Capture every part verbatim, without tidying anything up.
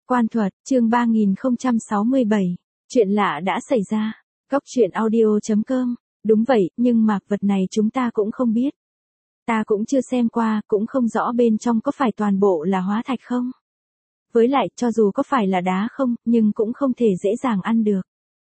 Quan thuật, chương ba nghìn không trăm sáu mươi bảy. Chuyện lạ đã xảy ra. Cốc truyện audio chấm com. Đúng vậy, nhưng mà vật này chúng ta cũng không biết. Ta cũng chưa xem qua, cũng không rõ bên trong có phải toàn bộ là hóa thạch không. Với lại, cho dù có phải là đá không, nhưng cũng không thể dễ dàng ăn được.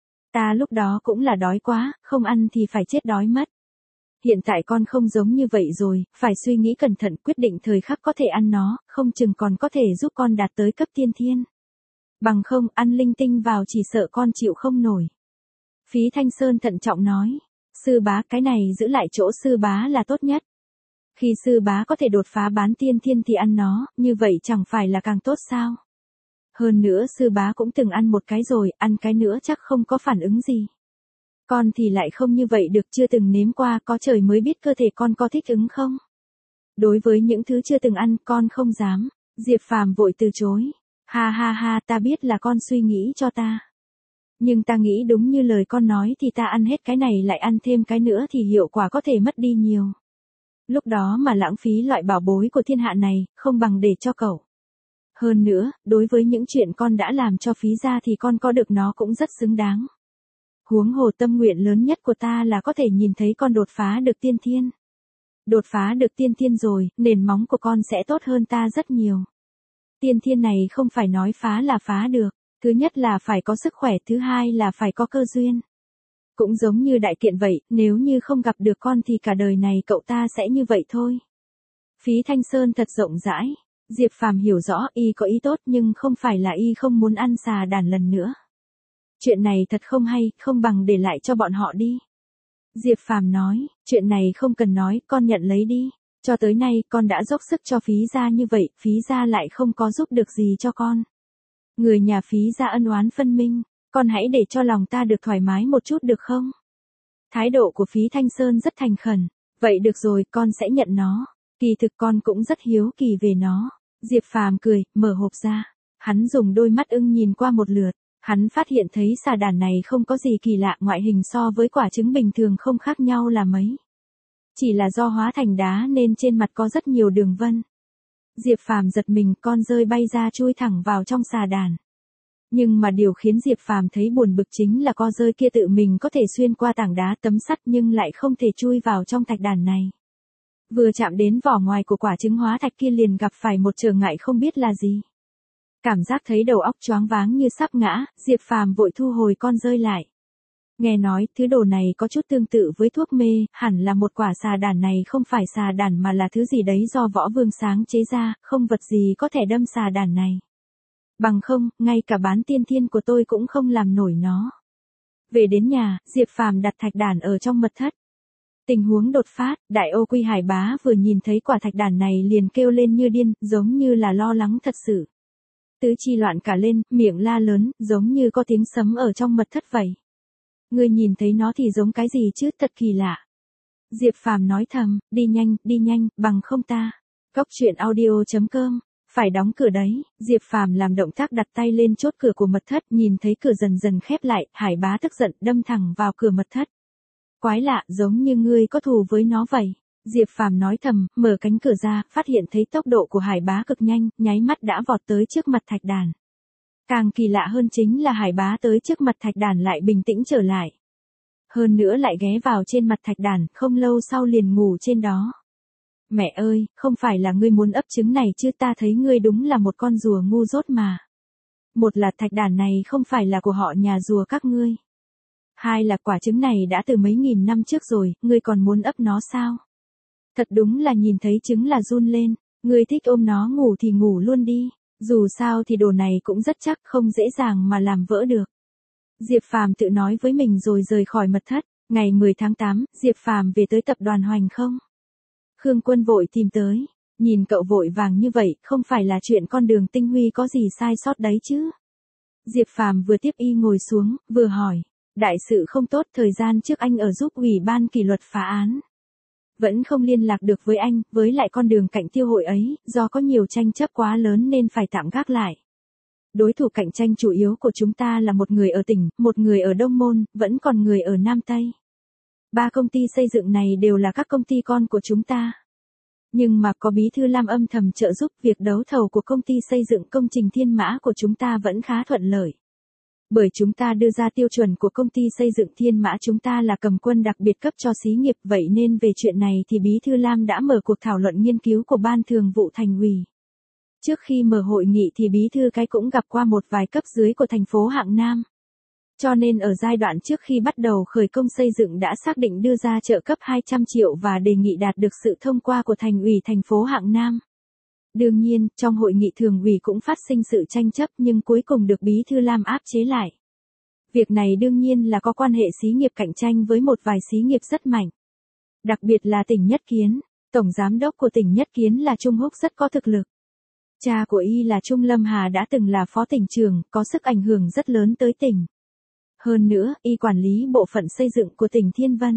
Ta lúc đó cũng là đói quá, không ăn thì phải chết đói mất. Hiện tại con không giống như vậy rồi, phải suy nghĩ cẩn thận, quyết định thời khắc có thể ăn nó, không chừng còn có thể giúp con đạt tới cấp tiên thiên. Bằng không, ăn linh tinh vào chỉ sợ con chịu không nổi. Phí Thanh Sơn thận trọng nói, sư bá, cái này giữ lại chỗ sư bá là tốt nhất. Khi sư bá có thể đột phá bán tiên thiên thì ăn nó, như vậy chẳng phải là càng tốt sao? Hơn nữa sư bá cũng từng ăn một cái rồi, ăn cái nữa chắc không có phản ứng gì. Con thì lại không như vậy được, chưa từng nếm qua, có trời mới biết cơ thể con có thích ứng không. Đối với những thứ chưa từng ăn, con không dám. Diệp Phàm vội từ chối. Ha ha ha, ta biết là con suy nghĩ cho ta. Nhưng ta nghĩ đúng như lời con nói thì ta ăn hết cái này lại ăn thêm cái nữa thì hiệu quả có thể mất đi nhiều. Lúc đó mà lãng phí loại bảo bối của thiên hạ này, không bằng để cho cậu. Hơn nữa, đối với những chuyện con đã làm cho phí ra thì con có được nó cũng rất xứng đáng. Huống hồ tâm nguyện lớn nhất của ta là có thể nhìn thấy con đột phá được tiên thiên. Đột phá được tiên thiên rồi, nền móng của con sẽ tốt hơn ta rất nhiều. Tiên thiên này không phải nói phá là phá được, thứ nhất là phải có sức khỏe, thứ hai là phải có cơ duyên. Cũng giống như đại kiện vậy, nếu như không gặp được con thì cả đời này cậu ta sẽ như vậy thôi. Phí Thanh Sơn thật rộng rãi, Diệp Phàm hiểu rõ y có ý tốt nhưng không phải là y không muốn ăn xà đàn lần nữa. Chuyện này thật không hay, không bằng để lại cho bọn họ đi. Diệp Phàm nói, chuyện này không cần nói, con nhận lấy đi. Cho tới nay, con đã dốc sức cho phí gia như vậy, phí gia lại không có giúp được gì cho con. Người nhà phí gia ân oán phân minh, con hãy để cho lòng ta được thoải mái một chút được không? Thái độ của Phí Thanh Sơn rất thành khẩn. Vậy được rồi, con sẽ nhận nó. Kỳ thực con cũng rất hiếu kỳ về nó. Diệp Phàm cười, mở hộp ra. Hắn dùng đôi mắt ưng nhìn qua một lượt. Hắn phát hiện thấy xà đàn này không có gì kỳ lạ, ngoại hình so với quả trứng bình thường không khác nhau là mấy. Chỉ là do hóa thành đá nên trên mặt có rất nhiều đường vân. Diệp Phàm giật mình, con rơi bay ra chui thẳng vào trong xà đàn. Nhưng mà điều khiến Diệp Phàm thấy buồn bực chính là con rơi kia tự mình có thể xuyên qua tảng đá tấm sắt nhưng lại không thể chui vào trong thạch đàn này. Vừa chạm đến vỏ ngoài của quả trứng hóa thạch kia liền gặp phải một trở ngại không biết là gì. Cảm giác thấy đầu óc choáng váng như sắp ngã, Diệp Phàm vội thu hồi con rơi lại. Nghe nói, thứ đồ này có chút tương tự với thuốc mê, hẳn là một quả xà đàn này không phải xà đàn mà là thứ gì đấy do Võ Vương sáng chế ra, không vật gì có thể đâm xà đàn này. Bằng không, ngay cả bán tiên thiên của tôi cũng không làm nổi nó. Về đến nhà, Diệp Phàm đặt thạch đàn ở trong mật thất. Tình huống đột phát, Đại Ô Quy Hải Bá vừa nhìn thấy quả thạch đàn này liền kêu lên như điên, giống như là lo lắng thật sự. Tứ chi loạn cả lên, miệng la lớn, giống như có tiếng sấm ở trong mật thất vậy. Ngươi nhìn thấy nó thì giống cái gì chứ, thật kỳ lạ. Diệp Phàm nói thầm, đi nhanh, đi nhanh, bằng không ta. Cốc truyện audio chấm com, phải đóng cửa đấy. Diệp Phàm làm động tác đặt tay lên chốt cửa của mật thất, nhìn thấy cửa dần dần khép lại, Hải Bá tức giận đâm thẳng vào cửa mật thất. Quái lạ, giống như ngươi có thù với nó vậy. Diệp Phàm nói thầm, mở cánh cửa ra, phát hiện thấy tốc độ của Hải Bá cực nhanh, nháy mắt đã vọt tới trước mặt thạch đàn. Càng kỳ lạ hơn chính là Hải Bá tới trước mặt thạch đàn lại bình tĩnh trở lại. Hơn nữa lại ghé vào trên mặt thạch đàn, không lâu sau liền ngủ trên đó. Mẹ ơi, không phải là ngươi muốn ấp trứng này chứ, ta thấy ngươi đúng là một con rùa ngu dốt mà. Một là thạch đàn này không phải là của họ nhà rùa các ngươi. Hai là quả trứng này đã từ mấy nghìn năm trước rồi, ngươi còn muốn ấp nó sao? Thật đúng là nhìn thấy trứng là run lên, ngươi thích ôm nó ngủ thì ngủ luôn đi, dù sao thì đồ này cũng rất chắc, không dễ dàng mà làm vỡ được. Diệp Phàm tự nói với mình rồi rời khỏi mật thất. Ngày mười tháng tám, Diệp Phàm về tới tập đoàn Hoành Không. Khương Quân vội tìm tới, nhìn cậu vội vàng như vậy, không phải là chuyện con Đường Tinh Huy có gì sai sót đấy chứ? Diệp Phàm vừa tiếp y ngồi xuống, vừa hỏi, đại sự không tốt, thời gian trước anh ở giúp ủy ban kỷ luật phá án. Vẫn không liên lạc được với anh, với lại con đường cạnh tiêu hội ấy, do có nhiều tranh chấp quá lớn nên phải tạm gác lại. Đối thủ cạnh tranh chủ yếu của chúng ta là một người ở tỉnh, một người ở Đông Môn, vẫn còn người ở Nam Tây. Ba công ty xây dựng này đều là các công ty con của chúng ta. Nhưng mà có bí thư Lam âm thầm trợ giúp, việc đấu thầu của công ty xây dựng công trình Thiên Mã của chúng ta vẫn khá thuận lợi. Bởi chúng ta đưa ra tiêu chuẩn của công ty xây dựng Thiên Mã chúng ta là cầm quân đặc biệt cấp cho xí nghiệp, vậy nên về chuyện này thì bí thư Lam đã mở cuộc thảo luận nghiên cứu của ban thường vụ thành ủy. Trước khi mở hội nghị thì bí thư cái cũng gặp qua một vài cấp dưới của thành phố Hạng Nam. Cho nên ở giai đoạn trước khi bắt đầu khởi công xây dựng đã xác định đưa ra trợ cấp hai trăm triệu và đề nghị đạt được sự thông qua của thành ủy thành phố Hạng Nam. Đương nhiên, trong hội nghị thường ủy cũng phát sinh sự tranh chấp nhưng cuối cùng được bí thư Lam áp chế lại. Việc này đương nhiên là có quan hệ xí nghiệp cạnh tranh với một vài xí nghiệp rất mạnh. Đặc biệt là tỉnh Nhất Kiến, tổng giám đốc của tỉnh Nhất Kiến là Trung Húc rất có thực lực. Cha của y là Trung Lâm Hà đã từng là phó tỉnh trưởng, có sức ảnh hưởng rất lớn tới tỉnh. Hơn nữa, y quản lý bộ phận xây dựng của tỉnh Thiên Vân.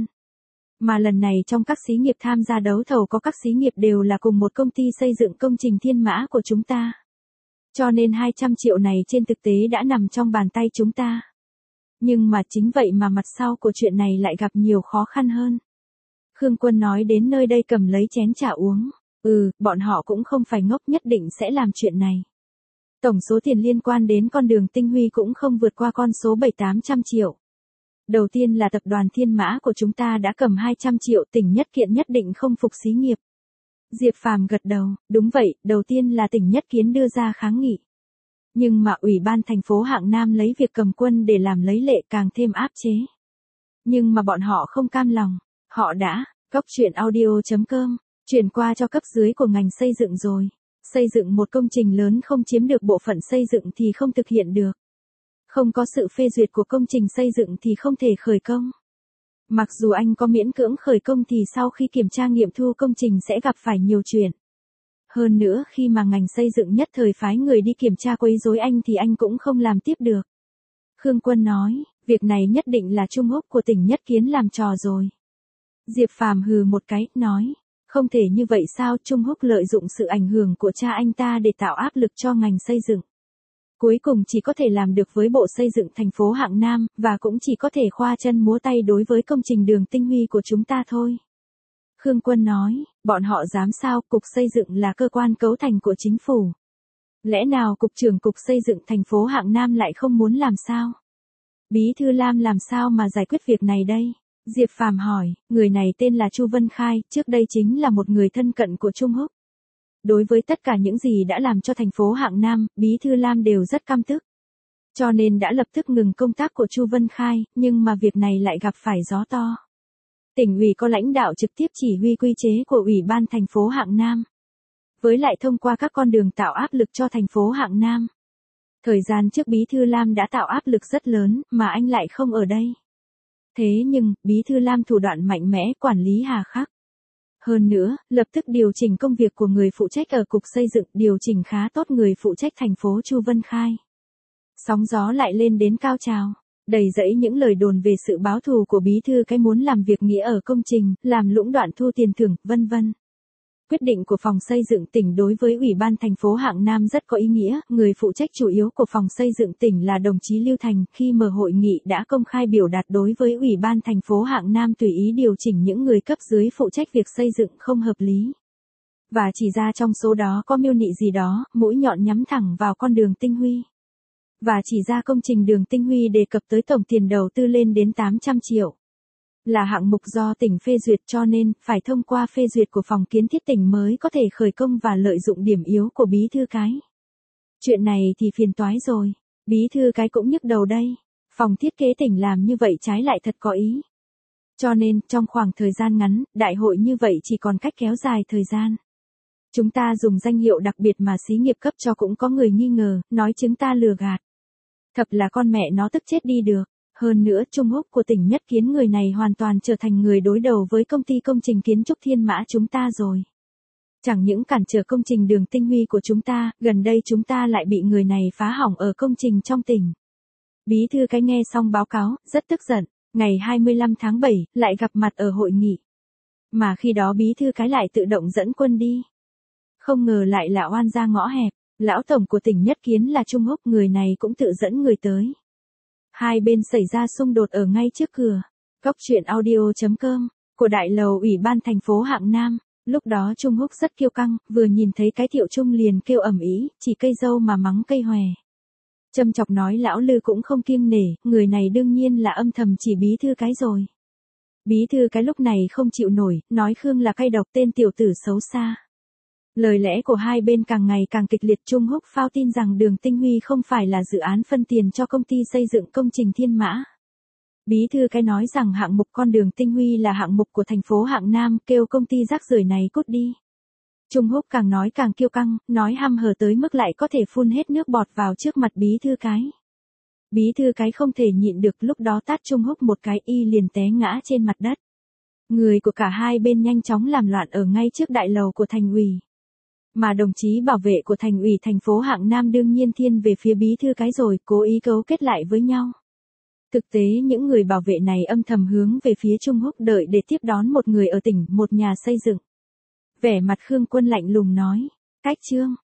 Mà lần này trong các xí nghiệp tham gia đấu thầu có các xí nghiệp đều là cùng một công ty xây dựng công trình Thiên Mã của chúng ta. Cho nên hai trăm triệu này trên thực tế đã nằm trong bàn tay chúng ta. Nhưng mà chính vậy mà mặt sau của chuyện này lại gặp nhiều khó khăn hơn. Khương Quân nói đến nơi đây cầm lấy chén trà uống. Ừ, bọn họ cũng không phải ngốc, nhất định sẽ làm chuyện này. Tổng số tiền liên quan đến con đường Tinh Huy cũng không vượt qua con số bảy tám trăm triệu. Đầu tiên là tập đoàn Thiên Mã của chúng ta đã cầm hai trăm triệu, tỉnh Nhất Kiện nhất định không phục xí nghiệp. Diệp Phàm gật đầu, đúng vậy, đầu tiên là tỉnh Nhất Kiến đưa ra kháng nghị. Nhưng mà Ủy ban thành phố Hạng Nam lấy việc cầm quân để làm lấy lệ càng thêm áp chế. Nhưng mà bọn họ không cam lòng, họ đã, cóc truyện audio chấm com, chuyển qua cho cấp dưới của ngành xây dựng rồi. Xây dựng một công trình lớn không chiếm được bộ phận xây dựng thì không thực hiện được. Không có sự phê duyệt của công trình xây dựng thì không thể khởi công. Mặc dù anh có miễn cưỡng khởi công thì sau khi kiểm tra nghiệm thu công trình sẽ gặp phải nhiều chuyện. Hơn nữa khi mà ngành xây dựng nhất thời phái người đi kiểm tra quấy rối anh thì anh cũng không làm tiếp được. Khương Quân nói, việc này nhất định là Trung Húc của tỉnh Nhất Kiến làm trò rồi. Diệp Phàm hừ một cái, nói, không thể như vậy sao, Trung Húc lợi dụng sự ảnh hưởng của cha anh ta để tạo áp lực cho ngành xây dựng. Cuối cùng chỉ có thể làm được với bộ xây dựng thành phố Hạng Nam, và cũng chỉ có thể khoa chân múa tay đối với công trình đường Tinh Huy của chúng ta thôi. Khương Quân nói, bọn họ dám sao, cục xây dựng là cơ quan cấu thành của chính phủ. Lẽ nào cục trưởng cục xây dựng thành phố Hạng Nam lại không muốn làm sao? Bí thư Lam làm sao mà giải quyết việc này đây? Diệp Phàm hỏi, người này tên là Chu Vân Khai, trước đây chính là một người thân cận của Trung Húc. Đối với tất cả những gì đã làm cho thành phố Hạng Nam, Bí thư Lam đều rất căm tức. Cho nên đã lập tức ngừng công tác của Chu Vân Khai, nhưng mà việc này lại gặp phải gió to. Tỉnh ủy có lãnh đạo trực tiếp chỉ huy quy chế của Ủy ban thành phố Hạng Nam. Với lại thông qua các con đường tạo áp lực cho thành phố Hạng Nam. Thời gian trước Bí thư Lam đã tạo áp lực rất lớn, mà anh lại không ở đây. Thế nhưng, Bí thư Lam thủ đoạn mạnh mẽ, quản lý hà khắc. Hơn nữa, lập tức điều chỉnh công việc của người phụ trách ở cục xây dựng, điều chỉnh khá tốt người phụ trách thành phố Chu Vân Khai. Sóng gió lại lên đến cao trào, đầy rẫy những lời đồn về sự báo thù của bí thư cái muốn làm việc nghĩa ở công trình, làm lũng đoạn thu tiền thưởng, vân vân. Quyết định của phòng xây dựng tỉnh đối với Ủy ban thành phố Hạng Nam rất có ý nghĩa, người phụ trách chủ yếu của phòng xây dựng tỉnh là đồng chí Lưu Thành, khi mở hội nghị đã công khai biểu đạt đối với Ủy ban thành phố Hạng Nam tùy ý điều chỉnh những người cấp dưới phụ trách việc xây dựng không hợp lý. Và chỉ ra trong số đó có mưu nị gì đó, mũi nhọn nhắm thẳng vào con đường Tinh Huy. Và chỉ ra công trình đường Tinh Huy đề cập tới tổng tiền đầu tư lên đến tám trăm triệu. Là hạng mục do tỉnh phê duyệt cho nên phải thông qua phê duyệt của phòng kiến thiết tỉnh mới có thể khởi công và lợi dụng điểm yếu của bí thư cái. Chuyện này thì phiền toái rồi, bí thư cái cũng nhức đầu đây. Phòng thiết kế tỉnh làm như vậy trái lại thật có ý. Cho nên trong khoảng thời gian ngắn, đại hội như vậy chỉ còn cách kéo dài thời gian. Chúng ta dùng danh hiệu đặc biệt mà xí nghiệp cấp cho cũng có người nghi ngờ, nói chúng ta lừa gạt. Thật là con mẹ nó tức chết đi được. Hơn nữa Trung Húc của tỉnh Nhất Kiến người này hoàn toàn trở thành người đối đầu với công ty công trình kiến trúc Thiên Mã chúng ta rồi. Chẳng những cản trở công trình đường Tinh Huy của chúng ta, gần đây chúng ta lại bị người này phá hỏng ở công trình trong tỉnh. Bí thư cái nghe xong báo cáo, rất tức giận, ngày hai mươi lăm tháng bảy, lại gặp mặt ở hội nghị. Mà khi đó bí thư cái lại tự động dẫn quân đi. Không ngờ lại là oan ra ngõ hẹp, lão tổng của tỉnh Nhất Kiến là Trung Húc, người này cũng tự dẫn người tới. Hai bên xảy ra xung đột ở ngay trước cửa. Cóc truyện audio chấm com của đại lầu Ủy ban thành phố Hạng Nam. Lúc đó Trung Húc rất kiêu căng, vừa nhìn thấy cái Thiệu Trung liền kêu ầm ĩ, chỉ cây dâu mà mắng cây hòe. Châm chọc nói lão Lư cũng không kiêng nể, người này đương nhiên là âm thầm chỉ bí thư cái rồi. Bí thư cái lúc này không chịu nổi, nói Khương là cay độc, tên tiểu tử xấu xa. Lời lẽ của hai bên càng ngày càng kịch liệt. Trung Húc phao tin rằng Đường Tinh Huy không phải là dự án phân tiền cho công ty xây dựng công trình Thiên Mã. Bí thư cái nói rằng hạng mục con đường Tinh Huy là hạng mục của thành phố Hạng Nam, kêu công ty rác rưởi này cút đi. Trung Húc càng nói càng kiêu căng, nói hăm hở tới mức lại có thể phun hết nước bọt vào trước mặt bí thư cái. Bí thư cái không thể nhịn được, lúc đó tát Trung Húc một cái, y liền té ngã trên mặt đất. Người của cả hai bên nhanh chóng làm loạn ở ngay trước đại lầu của thành ủy. Mà đồng chí bảo vệ của thành ủy thành phố Hạng Nam đương nhiên thiên về phía bí thư cái rồi, cố ý cấu kết lại với nhau. Thực tế những người bảo vệ này âm thầm hướng về phía Trung Húc đợi để tiếp đón một người ở tỉnh, một nhà xây dựng. Vẻ mặt Khương Quân lạnh lùng nói, cách trương,